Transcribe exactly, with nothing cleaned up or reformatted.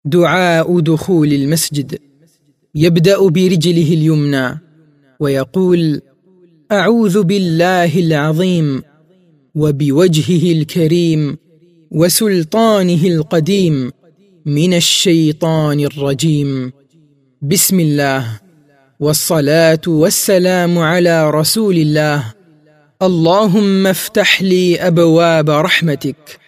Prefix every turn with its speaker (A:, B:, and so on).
A: دعاء دخول المسجد. يبدأ برجله اليمنى ويقول: أعوذ بالله العظيم وبوجهه الكريم وسلطانه القديم من الشيطان الرجيم. بسم الله، والصلاة والسلام على رسول الله. اللهم افتح لي أبواب رحمتك